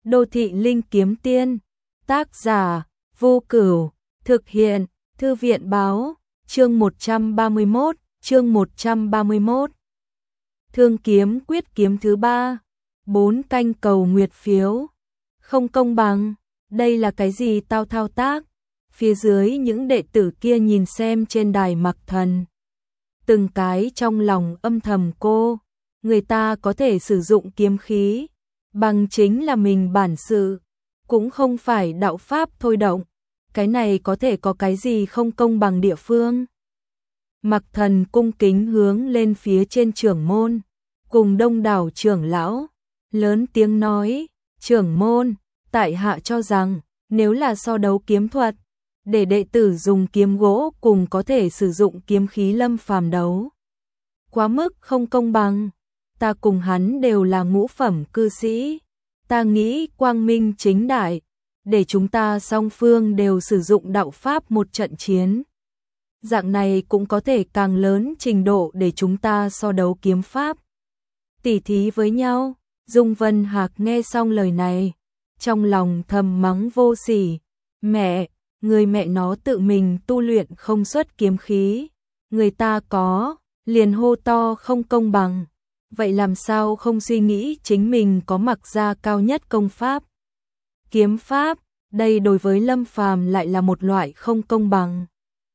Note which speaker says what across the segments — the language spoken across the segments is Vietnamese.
Speaker 1: Đô thị linh kiếm tiên, tác giả, Vô Cửu, thực hiện, Thư viện báo, chương 131. Thương kiếm quyết kiếm thứ 3, 4 canh cầu nguyệt phiếu. Không công bằng, đây là cái gì tao thao tác? Phía dưới những đệ tử kia nhìn xem trên đài Mặc Thần. Từng cái trong lòng âm thầm người ta có thể sử dụng kiếm khí, bằng chính là mình bản sự, cũng không phải đạo pháp thôi động. Cái này có thể có cái gì không công bằng địa phương? Mặc Thần cung kính hướng lên phía trên trưởng môn, cùng đông đảo trưởng lão, lớn tiếng nói, trưởng môn, tại hạ cho rằng, nếu là so đấu kiếm thuật, để đệ tử dùng kiếm gỗ cùng có thể sử dụng kiếm khí Lâm Phàm đấu. Quá mức không công bằng, ta cùng hắn đều là ngũ phẩm cư sĩ, ta nghĩ quang minh chính đại, để chúng ta song phương đều sử dụng đạo pháp một trận chiến. Dạng này cũng có thể càng lớn trình độ để chúng ta so đấu kiếm pháp, tỉ thí với nhau. Dung Vân Hạc nghe xong lời này, trong lòng thầm mắng vô sỉ, mẹ, người mẹ nó tự mình tu luyện không xuất kiếm khí, người ta có, liền hô to không công bằng, vậy làm sao không suy nghĩ chính mình có mặc ra cao nhất công pháp, kiếm pháp, đây đối với Lâm Phàm lại là một loại không công bằng.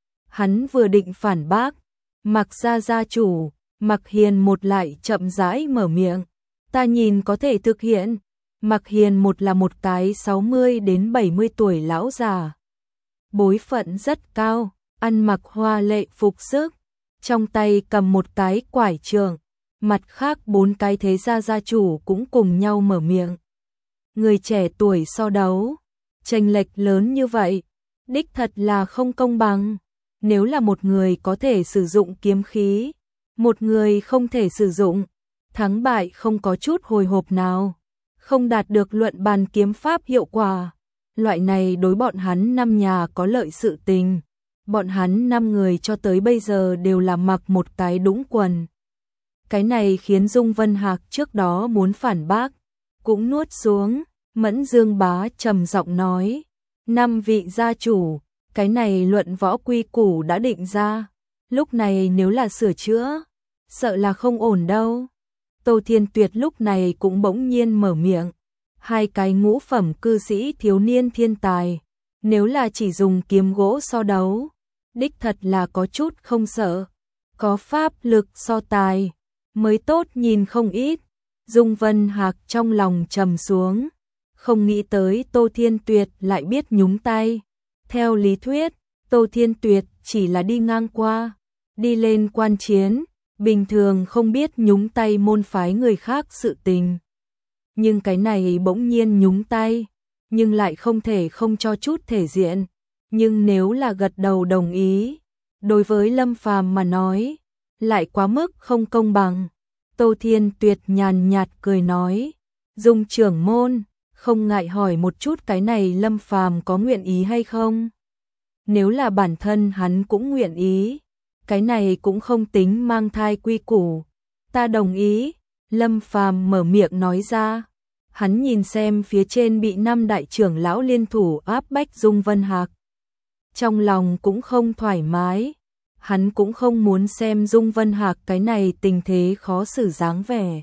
Speaker 1: Hắn vừa định phản bác, Mặc gia gia chủ, Mặc Hiền một lại chậm rãi mở miệng, ta nhìn có thể thực hiện. Mặc Hiền một là một cái 60 đến 70 tuổi lão già, bối phận rất cao, ăn mặc hoa lệ phục sức, trong tay cầm một cái quải trường, mặt khác 4 cái thế gia gia chủ cũng cùng nhau mở miệng. Người trẻ tuổi so đấu, chênh lệch lớn như vậy, đích thật là không công bằng. Nếu là một người có thể sử dụng kiếm khí, một người không thể sử dụng, thắng bại không có chút hồi hộp nào, không đạt được luận bàn kiếm pháp hiệu quả. Loại này đối bọn hắn 5 nhà có lợi sự tình. Bọn hắn 5 người cho tới bây giờ đều là mặc một cái đũng quần. Cái này khiến Dung Vân Hạc trước đó muốn phản bác, cũng nuốt xuống. Mẫn Dương Bá trầm giọng nói, 5 vị gia chủ, cái này luận võ quy củ đã định ra, lúc này nếu là sửa chữa, sợ là không ổn đâu. Tô Thiên Tuyệt lúc này cũng bỗng nhiên mở miệng, 2 cái ngũ phẩm cư sĩ thiếu niên thiên tài, nếu là chỉ dùng kiếm gỗ so đấu, đích thật là có chút không sợ, có pháp lực so tài, mới tốt nhìn không ít. Dung Vân Hạc trong lòng trầm xuống, không nghĩ tới Tô Thiên Tuyệt lại biết nhúng tay. Theo lý thuyết, Tô Thiên Tuyệt chỉ là đi ngang qua, đi lên quan chiến, bình thường không biết nhúng tay môn phái người khác sự tình. Nhưng cái này bỗng nhiên nhúng tay, nhưng lại không thể không cho chút thể diện. Nhưng nếu là gật đầu đồng ý, đối với Lâm Phàm mà nói, lại quá mức không công bằng. Tô Thiên Tuyệt nhàn nhạt cười nói, Dung trưởng môn, không ngại hỏi một chút cái này Lâm Phàm có nguyện ý hay không? Nếu là bản thân hắn cũng nguyện ý, cái này cũng không tính mang thai quy củ. Ta đồng ý, Lâm Phàm mở miệng nói ra. Hắn nhìn xem phía trên bị 5 đại trưởng lão liên thủ áp bách Dung Vân Hạc. Trong lòng cũng không thoải mái, hắn cũng không muốn xem Dung Vân Hạc cái này tình thế khó xử dáng vẻ.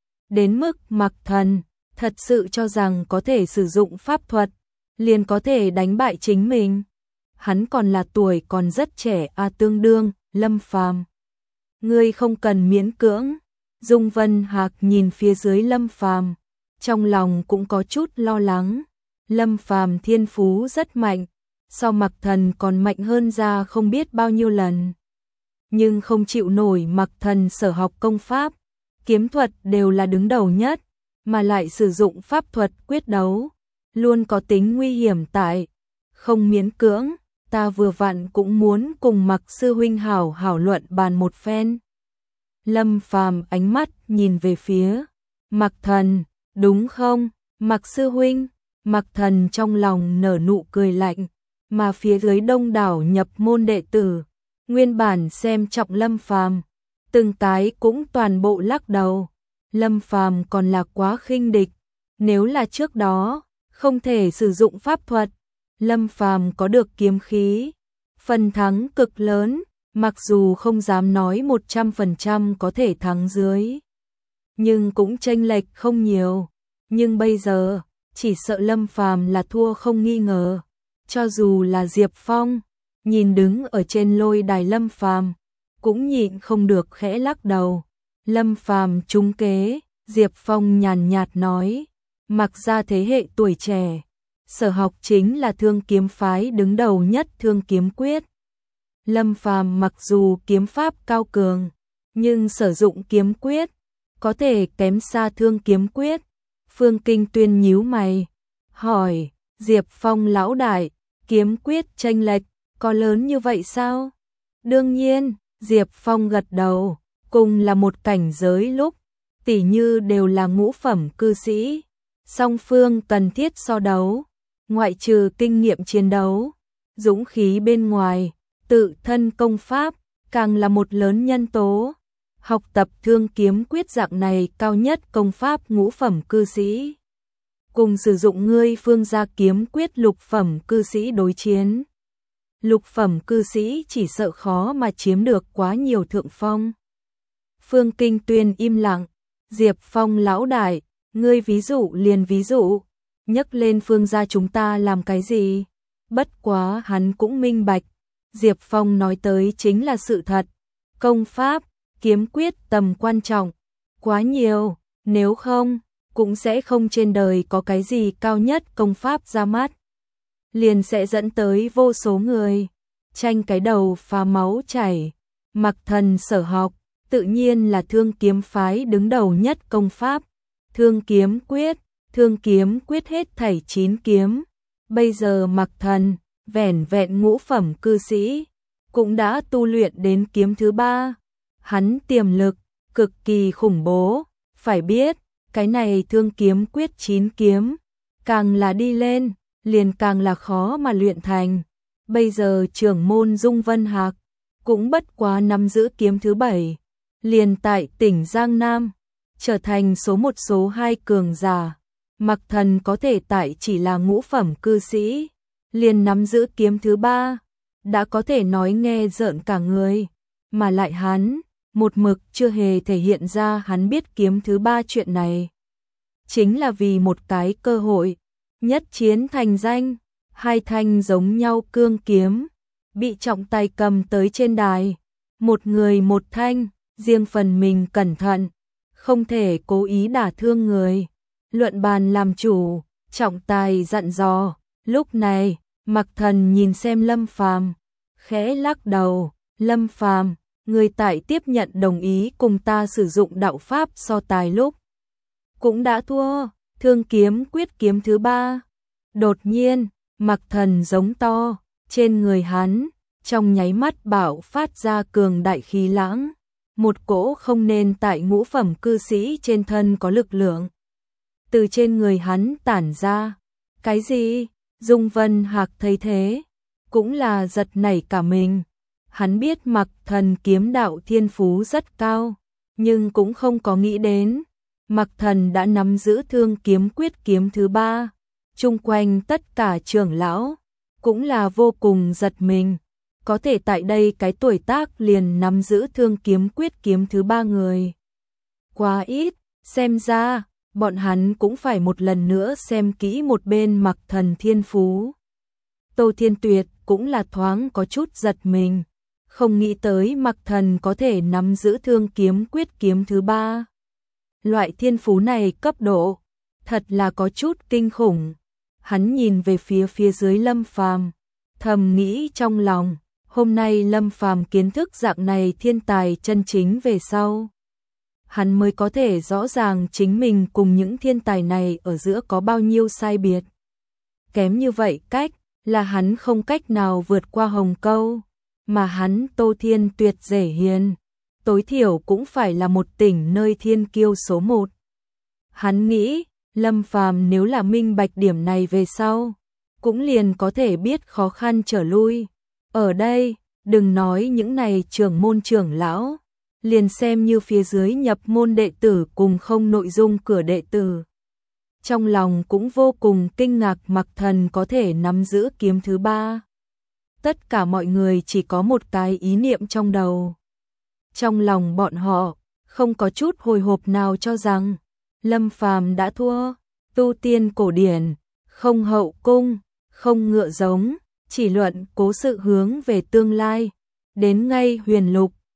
Speaker 1: Đến mức Mặc Thần thật sự cho rằng có thể sử dụng pháp thuật, liền có thể đánh bại chính mình. Hắn còn là tuổi còn rất trẻ tương đương, Lâm Phàm. Ngươi không cần miễn cưỡng. Dung Vân Hạc nhìn phía dưới Lâm Phàm, trong lòng cũng có chút lo lắng. Lâm Phàm thiên phú rất mạnh, so Mặc Thần còn mạnh hơn ra không biết bao nhiêu lần. Nhưng không chịu nổi Mặc Thần sở học công pháp, kiếm thuật đều là đứng đầu nhất, mà lại sử dụng pháp thuật quyết đấu, luôn có tính nguy hiểm tại. Không miễn cưỡng, ta vừa vặn cũng muốn cùng Mặc sư huynh hảo hảo luận bàn một phen. Lâm Phàm ánh mắt nhìn về phía Mặc Thần, đúng không, Mặc sư huynh? Mặc Thần trong lòng nở nụ cười lạnh, mà phía dưới đông đảo nhập môn đệ tử, nguyên bản xem trọng Lâm Phàm, từng cái cũng toàn bộ lắc đầu. Lâm Phàm còn là quá khinh địch, Nếu là trước đó, không thể sử dụng pháp thuật, Lâm Phàm có được kiếm khí, phần thắng cực lớn, mặc dù không dám nói 100% có thể thắng dưới, nhưng cũng chênh lệch không nhiều. Nhưng bây giờ, chỉ sợ Lâm Phàm là thua không nghi ngờ. Cho dù là Diệp Phong, nhìn đứng ở trên lôi đài Lâm Phàm, cũng nhịn không được khẽ lắc đầu. Lâm Phàm trúng kế, Diệp Phong nhàn nhạt nói, mặc ra thế hệ tuổi trẻ, sở học chính là thương kiếm phái đứng đầu nhất Thương Kiếm Quyết. Lâm Phàm mặc dù kiếm pháp cao cường, nhưng sử dụng kiếm quyết có thể kém xa Thương Kiếm Quyết. Phương Kinh Tuyên nhíu mày, hỏi, Diệp Phong lão đại, kiếm quyết chênh lệch có lớn như vậy sao? Đương nhiên, Diệp Phong gật đầu, cùng là một cảnh giới lúc, tỉ như đều là ngũ phẩm cư sĩ, song phương cần thiết so đấu, ngoại trừ kinh nghiệm chiến đấu, dũng khí bên ngoài, tự thân công pháp, càng là một lớn nhân tố. Học tập Thương Kiếm Quyết dạng này cao nhất công pháp ngũ phẩm cư sĩ, cùng sử dụng ngươi phương gia kiếm quyết lục phẩm cư sĩ đối chiến. Lục phẩm cư sĩ chỉ sợ khó mà chiếm được quá nhiều thượng phong. Phương Kinh Tuyên im lặng, Diệp Phong lão đại, ngươi ví dụ liền ví dụ, nhắc lên phương gia chúng ta làm cái gì? Bất quá hắn cũng minh bạch, Diệp Phong nói tới chính là sự thật, công pháp, kiếm quyết tầm quan trọng, quá nhiều, nếu không, cũng sẽ không trên đời có cái gì cao nhất công pháp ra mắt. Liền sẽ dẫn tới vô số người tranh cái đầu phá máu chảy. Mặc Thần sở học, tự nhiên là Thương Kiếm phái đứng đầu nhất công pháp, Thương Kiếm Quyết hết thảy 9 kiếm. Bây giờ Mặc Thần, vẻn vẹn ngũ phẩm cư sĩ, cũng đã tu luyện đến kiếm thứ 3. Hắn tiềm lực, cực kỳ khủng bố, phải biết, cái này Thương Kiếm Quyết 9 kiếm, càng là đi lên, liền càng là khó mà luyện thành. Bây giờ trưởng môn Dung Vân Hạc, cũng bất quá nắm giữ kiếm thứ 7, liền tại tỉnh Giang Nam, trở thành số 1 số 2 cường giả. Mặc Thần có thể tại chỉ là ngũ phẩm cư sĩ, liền nắm giữ kiếm thứ 3, đã có thể nói nghe rợn cả người, mà lại hắn một mực chưa hề thể hiện ra hắn biết kiếm thứ 3 chuyện này. Chính là vì một cái cơ hội, nhất chiến thành danh, hai thanh giống nhau cương kiếm, bị trọng tay cầm tới trên đài, một người một thanh, riêng phần mình cẩn thận, không thể cố ý đả thương người. Luận bàn làm chủ, trọng tài dặn dò, lúc này, Mặc Thần nhìn xem Lâm Phàm, khẽ lắc đầu, Lâm Phàm, người tại tiếp nhận đồng ý cùng ta sử dụng đạo pháp so tài lúc, cũng đã thua. Thương Kiếm Quyết kiếm thứ 3. Đột nhiên, Mặc Thần giống to, trên người hắn, trong nháy mắt bạo phát ra cường đại khí lãng, một cỗ không nên tại ngũ phẩm cư sĩ trên thân có lực lượng, từ trên người hắn tản ra. Cái gì? Dung Vân Hạc thấy thế, cũng là giật nảy cả mình. Hắn biết Mặc Thần kiếm đạo thiên phú rất cao, nhưng cũng không có nghĩ đến Mặc Thần đã nắm giữ Thương Kiếm Quyết kiếm thứ 3. Chung quanh tất cả trưởng lão cũng là vô cùng giật mình, có thể tại đây cái tuổi tác liền nắm giữ Thương Kiếm Quyết kiếm thứ 3 người. Quá ít, xem ra bọn hắn cũng phải một lần nữa xem kỹ một bên Mặc Thần thiên phú. Tô Thiên Tuyệt cũng là thoáng có chút giật mình, không nghĩ tới Mặc Thần có thể nắm giữ Thương Kiếm Quyết kiếm thứ 3. Loại thiên phú này cấp độ, thật là có chút kinh khủng. Hắn nhìn về phía dưới Lâm Phàm, thầm nghĩ trong lòng, hôm nay Lâm Phàm kiến thức dạng này thiên tài chân chính về sau, hắn mới có thể rõ ràng chính mình cùng những thiên tài này ở giữa có bao nhiêu sai biệt. Kém như vậy cách, là hắn không cách nào vượt qua hồng câu, mà hắn Tô Thiên Tuyệt dễ hiền, tối thiểu cũng phải là một tỉnh nơi thiên kiêu số 1. Hắn nghĩ, Lâm Phàm nếu là minh bạch điểm này về sau, cũng liền có thể biết khó khăn trở lui. Ở đây, đừng nói những này trưởng môn trưởng lão, liền xem như phía dưới nhập môn đệ tử cùng không nội dung cửa đệ tử, trong lòng cũng vô cùng kinh ngạc Mặc Thần có thể nắm giữ kiếm thứ ba. Tất cả mọi người chỉ có một cái ý niệm trong đầu. Trong lòng bọn họ, không có chút hồi hộp nào cho rằng Lâm Phàm đã thua. Tu tiên cổ điển, không hậu cung, không ngựa giống, chỉ luận cố sự hướng về tương lai. Đến ngay huyền lục,